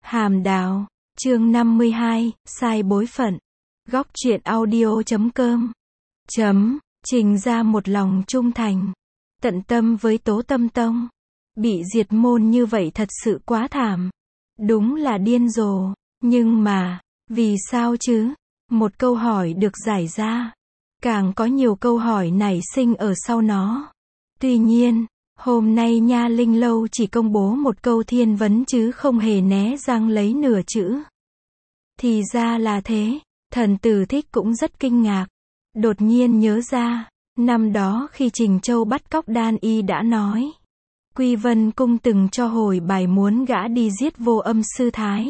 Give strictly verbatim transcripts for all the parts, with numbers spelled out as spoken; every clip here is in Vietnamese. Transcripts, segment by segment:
Hàm Đào, chương năm mươi hai, sai bối phận. Góc truyện audio chấm com. Chấm, Trình ra một lòng trung thành, tận tâm với Tố Tâm Tông. Bị diệt môn như vậy thật sự quá thảm. Đúng là điên rồ, nhưng mà, vì sao chứ? Một câu hỏi được giải ra. Càng có nhiều câu hỏi nảy sinh ở sau nó. Tuy nhiên, hôm nay Nha Linh Lâu chỉ công bố một câu thiên vấn chứ không hề né răng lấy nửa chữ. Thì ra là thế, Thần Tử Thích cũng rất kinh ngạc. Đột nhiên nhớ ra, năm đó khi Trình Châu bắt cóc Đan Y đã nói. Quy Vân Cung từng cho hồi bài muốn gã đi giết Vô Âm Sư Thái.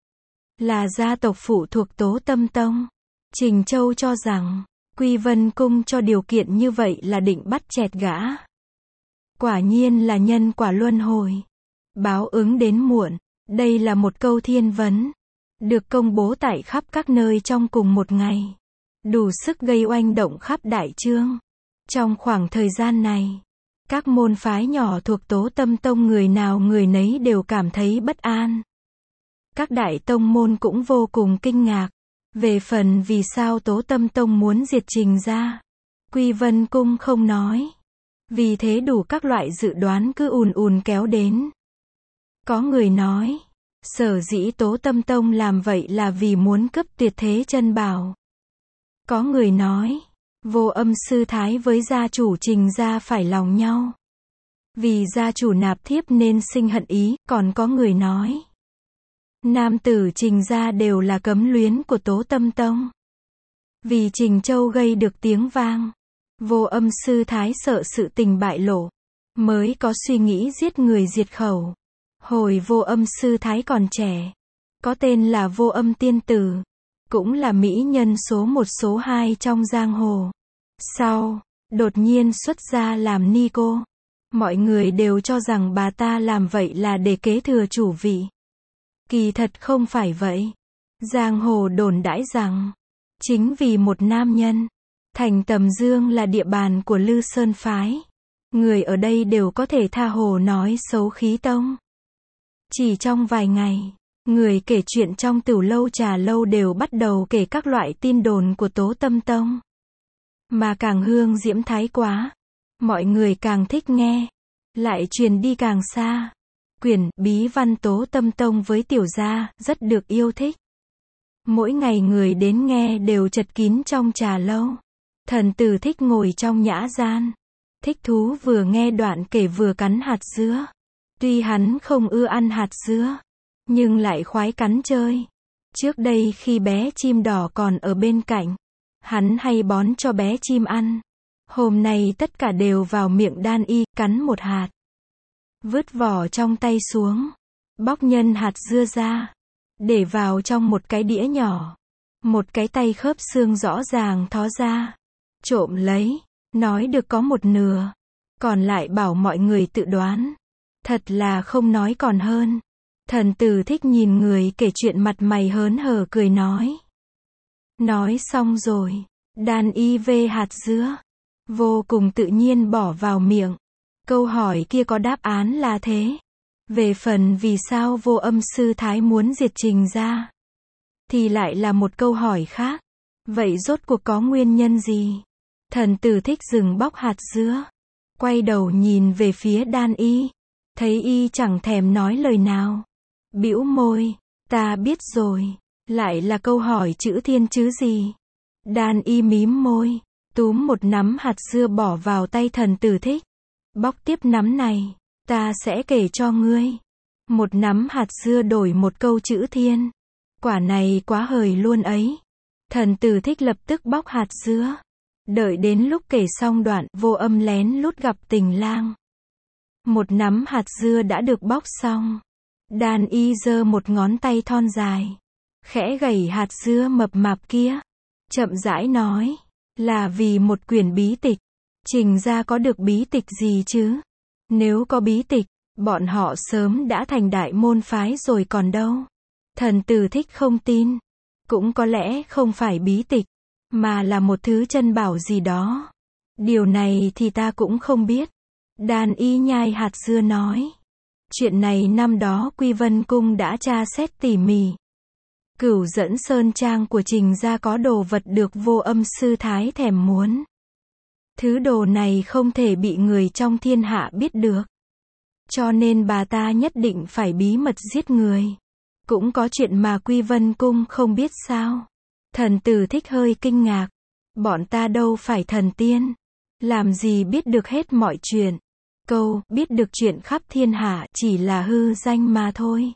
Là gia tộc phụ thuộc Tố Tâm Tông. Trình Châu cho rằng, Quy Vân Cung cho điều kiện như vậy là định bắt chẹt gã. Quả nhiên là nhân quả luân hồi. Báo ứng đến muộn. Đây là một câu thiên vấn. Được công bố tại khắp các nơi trong cùng một ngày. Đủ sức gây oanh động khắp đại chương. Trong khoảng thời gian này, các môn phái nhỏ thuộc Tố Tâm Tông người nào người nấy đều cảm thấy bất an. Các đại tông môn cũng vô cùng kinh ngạc. Về phần vì sao Tố Tâm Tông muốn diệt Trình ra, Quy Vân Cung không nói. Vì thế đủ các loại dự đoán cứ ùn ùn kéo đến. Có người nói, sở dĩ Tố Tâm Tông làm vậy là vì muốn cướp tuyệt thế chân bảo. Có người nói, Vô Âm Sư Thái với gia chủ Trình ra phải lòng nhau. Vì gia chủ nạp thiếp nên sinh hận ý. Còn có người nói, nam tử Trình ra đều là cấm luyến của Tố Tâm Tông. Vì Trình Châu gây được tiếng vang, Vô Âm Sư Thái sợ sự tình bại lộ, mới có suy nghĩ giết người diệt khẩu. Hồi Vô Âm Sư Thái còn trẻ, có tên là Vô Âm Tiên Tử, cũng là mỹ nhân số một số hai trong giang hồ. Sau, đột nhiên xuất gia làm ni cô. Mọi người đều cho rằng bà ta làm vậy là để kế thừa chủ vị. Kỳ thật không phải vậy. Giang hồ đồn đãi rằng, chính vì một nam nhân, thành Tầm Dương là địa bàn của Lư Sơn Phái. Người ở đây đều có thể tha hồ nói xấu khí tông. Chỉ trong vài ngày, người kể chuyện trong tửu lâu trà lâu đều bắt đầu kể các loại tin đồn của Tố Tâm Tông. Mà càng hương diễm thái quá, mọi người càng thích nghe, lại truyền đi càng xa. Quyển bí văn Tố Tâm Tông với tiểu gia rất được yêu thích. Mỗi ngày người đến nghe đều chật kín trong trà lâu. Thần Tử Thích ngồi trong nhã gian, thích thú vừa nghe đoạn kể vừa cắn hạt dứa. Tuy hắn không ưa ăn hạt dứa, nhưng lại khoái cắn chơi. Trước đây khi bé chim đỏ còn ở bên cạnh, hắn hay bón cho bé chim ăn. Hôm nay tất cả đều vào miệng Đan Y, cắn một hạt, vứt vỏ trong tay xuống, bóc nhân hạt dưa ra, để vào trong một cái đĩa nhỏ. Một cái tay khớp xương rõ ràng thó ra, trộm lấy, nói được có một nửa, còn lại bảo mọi người tự đoán. Thật là không nói còn hơn. Thần Tử Thích nhìn người kể chuyện mặt mày hớn hở cười nói. Nói xong rồi, Đan Y vê hạt dứa, vô cùng tự nhiên bỏ vào miệng. Câu hỏi kia có đáp án là thế. Về phần vì sao Vô Âm Sư Thái muốn diệt Trình ra, thì lại là một câu hỏi khác. Vậy rốt cuộc có nguyên nhân gì? Thần Tử Thích dừng bóc hạt dứa, quay đầu nhìn về phía Đan Y, thấy y chẳng thèm nói lời nào, bĩu môi, ta biết rồi. Lại là câu hỏi chữ thiên chứ gì? Đan Y mím môi, túm một nắm hạt dưa bỏ vào tay Thần Tử Thích. Bóc tiếp nắm này, ta sẽ kể cho ngươi. Một nắm hạt dưa đổi một câu chữ thiên. Quả này quá hời luôn ấy. Thần Tử Thích lập tức bóc hạt dứa. Đợi đến lúc kể xong đoạn, Vô Âm lén lút gặp Tình Lang. Một nắm hạt dưa đã được bóc xong. Đan Y giơ một ngón tay thon dài, khẽ gẩy hạt dưa mập mạp kia, chậm rãi nói, là vì một quyển bí tịch. Trình ra có được bí tịch gì chứ? Nếu có bí tịch, bọn họ sớm đã thành đại môn phái rồi còn đâu. Thần Tử Thích không tin. Cũng có lẽ không phải bí tịch, mà là một thứ chân bảo gì đó. Điều này thì ta cũng không biết. Đan Y nhai hạt dưa nói. Chuyện này năm đó Quy Vân Cung đã tra xét tỉ mỉ. Cửu Dẫn Sơn Trang của Trình gia có đồ vật được Vô Âm sư thái thèm muốn. Thứ đồ này không thể bị người trong thiên hạ biết được. Cho nên bà ta nhất định phải bí mật giết người. Cũng có chuyện mà Quy Vân Cung không biết sao. Thần Tử Thích hơi kinh ngạc. Bọn ta đâu phải thần tiên. Làm gì biết được hết mọi chuyện. Câu, biết được chuyện khắp thiên hạ, chỉ là hư danh mà thôi.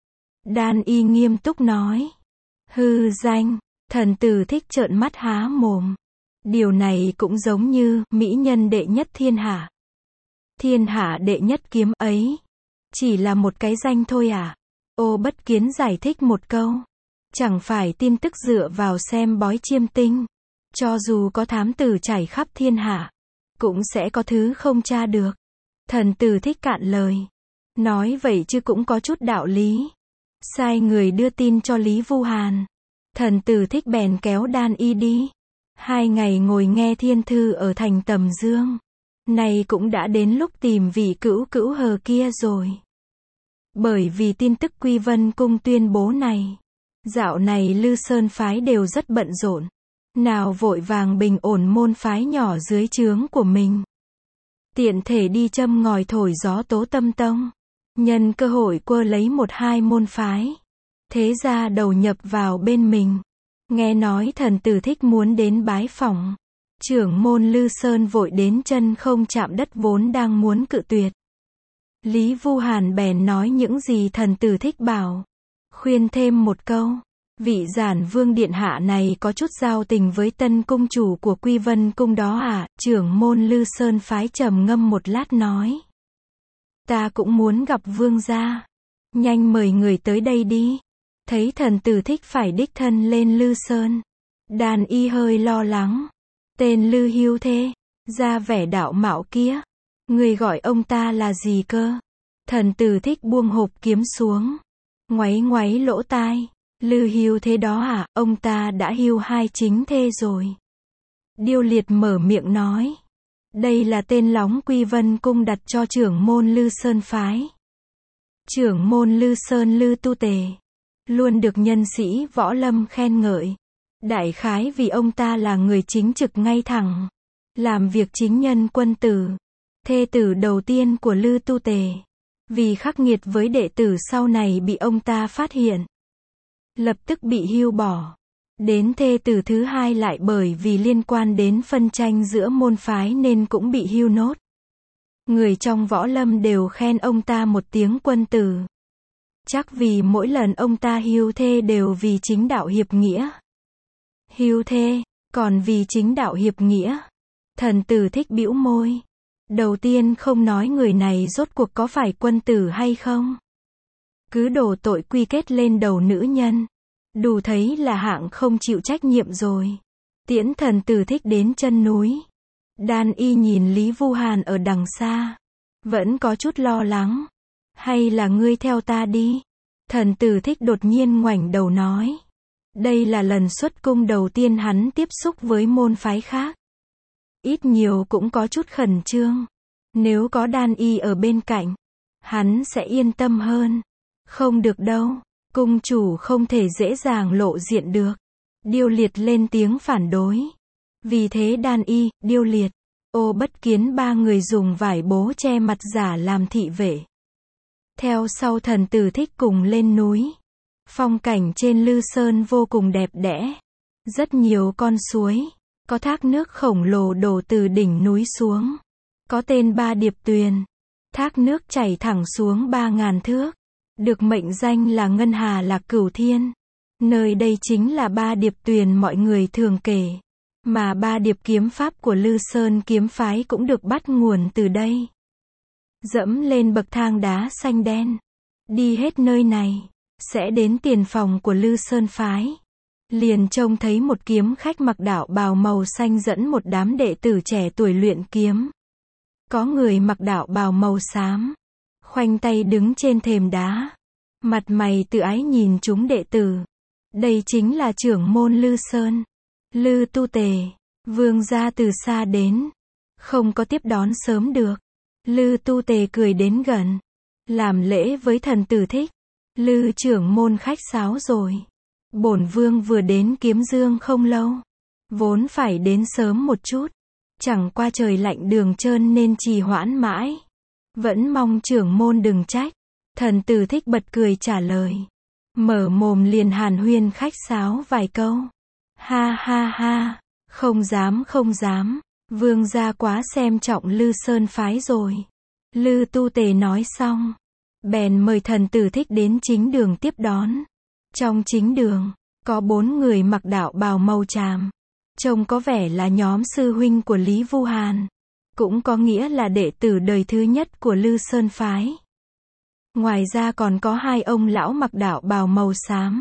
Đan Y nghiêm túc nói. Hư danh, Thần Tử Thích trợn mắt há mồm. Điều này cũng giống như, mỹ nhân đệ nhất thiên hạ. Thiên hạ đệ nhất kiếm ấy. Chỉ là một cái danh thôi à? Ô Bất Kiến giải thích một câu. Chẳng phải tin tức dựa vào xem bói chiêm tinh. Cho dù có thám tử trải khắp thiên hạ. Cũng sẽ có thứ không tra được. Thần Tử Thích cạn lời. Nói vậy chứ cũng có chút đạo lý. Sai người đưa tin cho Lý Vu Hàn. Thần Tử Thích bèn kéo Đan Y đi. Hai ngày ngồi nghe thiên thư ở thành Tầm Dương. Này cũng đã đến lúc tìm vị cữu cữu hờ kia rồi. Bởi vì tin tức Quy Vân Cung tuyên bố này. Dạo này Lư Sơn phái đều rất bận rộn. Nào vội vàng bình ổn môn phái nhỏ dưới trướng của mình. Tiện thể đi châm ngòi thổi gió Tố Tâm Tông. Nhân cơ hội quơ lấy một hai môn phái. Thế ra đầu nhập vào bên mình. Nghe nói Thần Tử Thích muốn đến bái phỏng. Trưởng môn Lư Sơn vội đến chân không chạm đất vốn đang muốn cự tuyệt. Lý Vu Hàn bèn nói những gì Thần Tử Thích bảo. Khuyên thêm một câu. Vị Giản Vương điện hạ này có chút giao tình với tân cung chủ của Quy Vân Cung đó à? Trưởng môn Lư Sơn phái trầm ngâm một lát nói. Ta cũng muốn gặp vương gia. Nhanh mời người tới đây đi. Thấy Thần Tử Thích phải đích thân lên Lư Sơn. Đan Y hơi lo lắng. Tên Lư Hưu thế. Ra vẻ đạo mạo kia. Người gọi ông ta là gì cơ? Thần Tử Thích buông hộp kiếm xuống. Ngoáy ngoáy lỗ tai. Lư Hưu thế đó à? Ông ta đã hưu hai chính thê rồi. Điêu Liệt mở miệng nói. Đây là tên lóng Quy Vân Cung đặt cho trưởng môn Lư Sơn phái. Trưởng môn Lư Sơn Lư Tu Tề. Luôn được nhân sĩ võ lâm khen ngợi. Đại khái vì ông ta là người chính trực ngay thẳng. Làm việc chính nhân quân tử. Thê tử đầu tiên của Lư Tu Tề. Vì khắc nghiệt với đệ tử sau này bị ông ta phát hiện. Lập tức bị hưu bỏ. Đến thê tử thứ hai lại bởi vì liên quan đến phân tranh giữa môn phái nên cũng bị hưu nốt. Người trong võ lâm đều khen ông ta một tiếng quân tử. Chắc vì mỗi lần ông ta hưu thê đều vì chính đạo hiệp nghĩa. Hưu thê, còn vì chính đạo hiệp nghĩa. Thần Tử Thích bĩu môi. Đầu tiên không nói người này rốt cuộc có phải quân tử hay không. Cứ đổ tội quy kết lên đầu nữ nhân. Đủ thấy là hạng không chịu trách nhiệm rồi. Tiễn Thần Tử Thích đến chân núi. Đan Y nhìn Lý Vu Hàn ở đằng xa. Vẫn có chút lo lắng. Hay là ngươi theo ta đi? Thần Tử Thích đột nhiên ngoảnh đầu nói. Đây là lần xuất cung đầu tiên hắn tiếp xúc với môn phái khác. Ít nhiều cũng có chút khẩn trương. Nếu có Đan Y ở bên cạnh, hắn sẽ yên tâm hơn. Không được đâu. Cung chủ không thể dễ dàng lộ diện được. Điêu Liệt lên tiếng phản đối. Vì thế Đan Y, Điêu Liệt, Ô Bất Kiến ba người dùng vải bố che mặt giả làm thị vệ. Theo sau Thần Tử Thích cùng lên núi. Phong cảnh trên Lư Sơn vô cùng đẹp đẽ. Rất nhiều con suối. Có thác nước khổng lồ đổ từ đỉnh núi xuống. Có tên Ba Điệp Tuyền. Thác nước chảy thẳng xuống ba ngàn thước. Được mệnh danh là Ngân Hà Lạc Cửu Thiên. Nơi đây chính là Ba Điệp Tuyền mọi người thường kể. Mà Ba Điệp kiếm pháp của Lư Sơn kiếm phái cũng được bắt nguồn từ đây. Dẫm lên bậc thang đá xanh đen. Đi hết nơi này. Sẽ đến tiền phòng của Lư Sơn phái. Liền trông thấy một kiếm khách mặc đạo bào màu xanh dẫn một đám đệ tử trẻ tuổi luyện kiếm. Có người mặc đạo bào màu xám. Khoanh tay đứng trên thềm đá. Mặt mày tự ái nhìn chúng đệ tử. Đây chính là trưởng môn Lư Sơn. Lư Tu Tề. Vương gia từ xa đến. Không có tiếp đón sớm được. Lư Tu Tề cười đến gần. làm lễ với thần tử thích. Lư trưởng môn khách sáo rồi. Bổn vương vừa đến Kiếm Dương không lâu. Vốn phải đến sớm một chút. Chẳng qua trời lạnh đường trơn nên trì hoãn mãi. Vẫn mong trưởng môn đừng trách. Thần tử thích bật cười trả lời. Mở mồm liền hàn huyên khách sáo vài câu. Ha ha ha, không dám không dám. Vương gia quá xem trọng Lư Sơn phái rồi. Lư Tu Tề nói xong. Bèn mời thần tử thích đến chính đường tiếp đón. Trong chính đường, có bốn người mặc đạo bào màu tràm. Trông có vẻ là nhóm sư huynh của Lý Vu Hàn. Cũng có nghĩa là đệ tử đời thứ nhất của Lư Sơn phái. Ngoài ra còn có hai ông lão mặc đạo bào màu xám.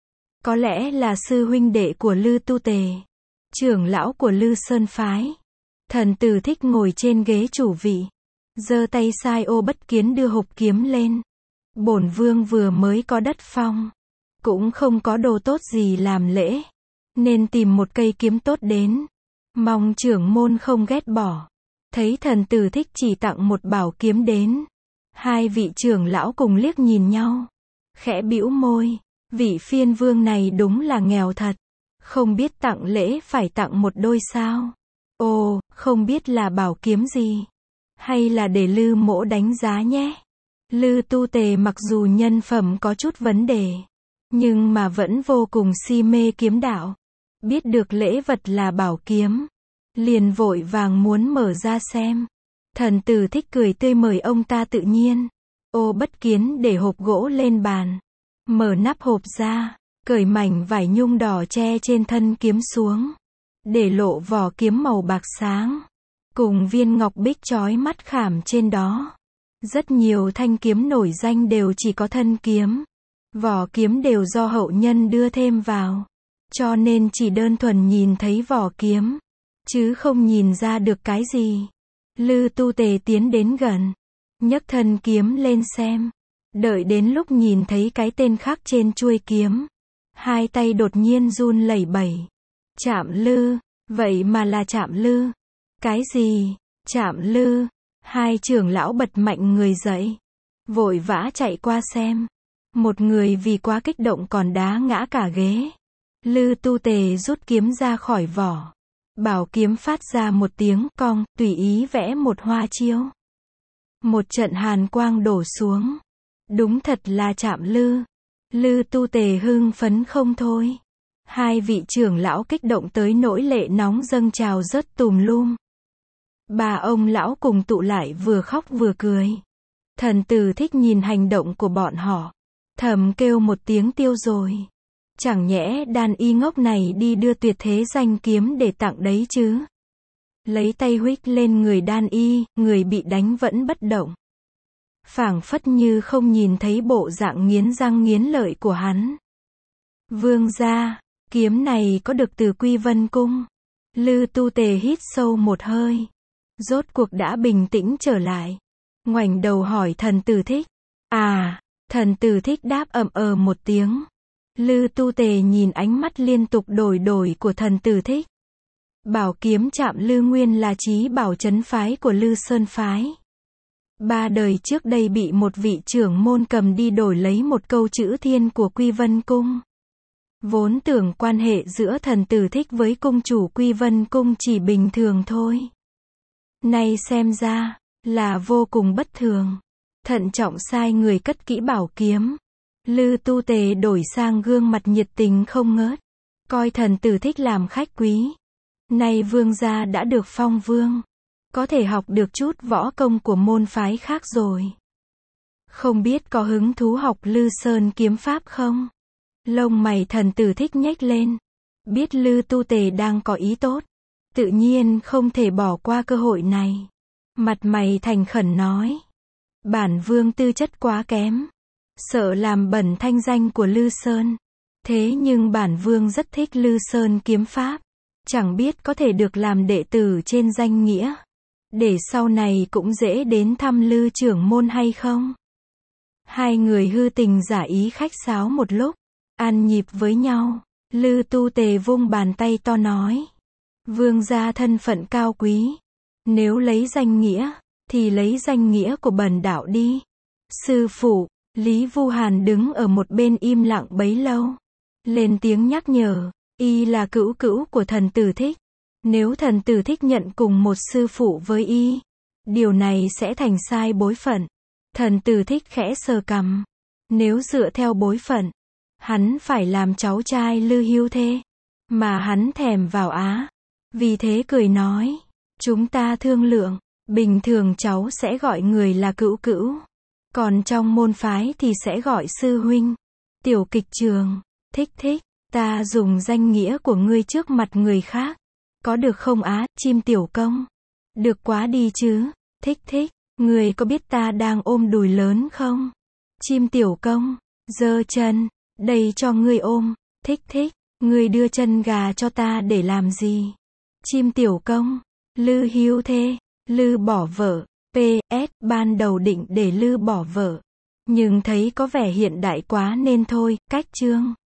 Có lẽ là sư huynh đệ của Lư Tu Tề, trưởng lão của Lư Sơn phái. Thần tử thích ngồi trên ghế chủ vị, giơ tay sai Ô Bất Kiến đưa hộp kiếm lên. Bổn vương vừa mới có đất phong, cũng không có đồ tốt gì làm lễ, nên tìm một cây kiếm tốt đến, mong trưởng môn không ghét bỏ. Thấy thần tử thích chỉ tặng một bảo kiếm đến, hai vị trưởng lão cùng liếc nhìn nhau, khẽ bĩu môi. Vị phiên vương này đúng là nghèo thật, không biết tặng lễ phải tặng một đôi sao. Ồ, không biết là bảo kiếm gì, hay là để Lư mỗ đánh giá nhé. Lư Tu Tề mặc dù nhân phẩm có chút vấn đề, nhưng mà vẫn vô cùng si mê kiếm đạo. Biết được lễ vật là bảo kiếm, liền vội vàng muốn mở ra xem. Thần tử thích cười tươi mời ông ta tự nhiên. Ô Bất Kiến để hộp gỗ lên bàn, mở nắp hộp ra, cởi mảnh vải nhung đỏ che trên thân kiếm xuống, để lộ vỏ kiếm màu bạc sáng, cùng viên ngọc bích chói mắt khảm trên đó. Rất nhiều thanh kiếm nổi danh đều chỉ có thân kiếm, vỏ kiếm đều do hậu nhân đưa thêm vào, cho nên chỉ đơn thuần nhìn thấy vỏ kiếm, chứ không nhìn ra được cái gì. Lư Tu Tề tiến đến gần, nhấc thân kiếm lên xem. Đợi đến lúc nhìn thấy cái tên khắc trên chuôi kiếm, hai tay đột nhiên run lẩy bẩy. Trạm Lư, vậy mà là Trạm Lư. Cái gì? Trạm Lư? Hai trưởng lão bật mạnh người dậy, vội vã chạy qua xem. Một người vì quá kích động còn đá ngã cả ghế. Lư Tu Tề rút kiếm ra khỏi vỏ, bảo kiếm phát ra một tiếng cong, tùy ý vẽ một hoa chiêu. Một trận hàn quang đổ xuống. Đúng thật là Trạm Lư. Lư Tu Tề hưng phấn không thôi. Hai vị trưởng lão kích động tới nỗi lệ nóng dâng trào rớt tùm lum. Ba ông lão cùng tụ lại vừa khóc vừa cười. Thần tử thích nhìn hành động của bọn họ, thầm kêu một tiếng tiêu rồi. Chẳng nhẽ đàn y ngốc này đi đưa tuyệt thế danh kiếm để tặng đấy chứ. Lấy tay huých lên người đan y, người bị đánh vẫn bất động, phảng phất như không nhìn thấy bộ dạng nghiến răng nghiến lợi của hắn. Vương gia, kiếm này có được từ Quy Vân Cung. Lư Tu Tề hít sâu một hơi, rốt cuộc đã bình tĩnh trở lại, ngoảnh đầu hỏi thần tử thích. À, thần tử thích đáp ậm ờ một tiếng. Lư Tu Tề nhìn ánh mắt liên tục đổi đổi của thần tử thích. Bảo kiếm Trạm Lư nguyên là chí bảo trấn phái của Lư Sơn phái. Ba đời trước đây bị một vị trưởng môn cầm đi đổi lấy một câu chữ thiên của Quy Vân Cung. Vốn tưởng quan hệ giữa thần tử thích với cung chủ Quy Vân Cung chỉ bình thường thôi. Nay xem ra, là vô cùng bất thường. Thận trọng sai người cất kỹ bảo kiếm. Lư Tu Tề đổi sang gương mặt nhiệt tình không ngớt, coi thần tử thích làm khách quý. Nay vương gia đã được phong vương, có thể học được chút võ công của môn phái khác rồi. Không biết có hứng thú học Lư Sơn kiếm pháp không? Lông mày thần tử thích nhếch lên. Biết Lư Tu Tề đang có ý tốt, tự nhiên không thể bỏ qua cơ hội này. Mặt mày thành khẩn nói. Bản vương tư chất quá kém, sợ làm bẩn thanh danh của Lư Sơn. Thế nhưng bản vương rất thích Lư Sơn kiếm pháp. Chẳng biết có thể được làm đệ tử trên danh nghĩa, để sau này cũng dễ đến thăm Lư trưởng môn hay không? Hai người hư tình giả ý khách sáo một lúc, ăn nhịp với nhau. Lư Tu Tề vung bàn tay to nói. Vương gia thân phận cao quý, nếu lấy danh nghĩa, thì lấy danh nghĩa của bần đạo đi. Sư phụ, Lý Vu Hàn đứng ở một bên im lặng bấy lâu. Lên tiếng nhắc nhở, y là cữu cữu của thần tử thích. Nếu thần tử thích nhận cùng một sư phụ với y, điều này sẽ thành sai bối phận. Thần tử thích khẽ sờ cằm. Nếu dựa theo bối phận, hắn phải làm cháu trai Lư Hưu Thê. Mà hắn thèm vào Á. Vì thế cười nói, chúng ta thương lượng, bình thường cháu sẽ gọi người là cữu cữu. Còn trong môn phái thì sẽ gọi sư huynh. Tiểu kịch trường, thích thích, ta dùng danh nghĩa của ngươi trước mặt người khác. Có được không á, chim tiểu công? Được quá đi chứ, thích thích, ngươi có biết ta đang ôm đùi lớn không? Chim tiểu công, giơ chân, đây cho ngươi ôm, thích thích, ngươi đưa chân gà cho ta để làm gì? Chim tiểu công, Lư Hưu Thê, Lư bỏ vợ, pê ét, ban đầu định để Lư bỏ vợ. Nhưng thấy có vẻ hiện đại quá nên thôi, cách chương.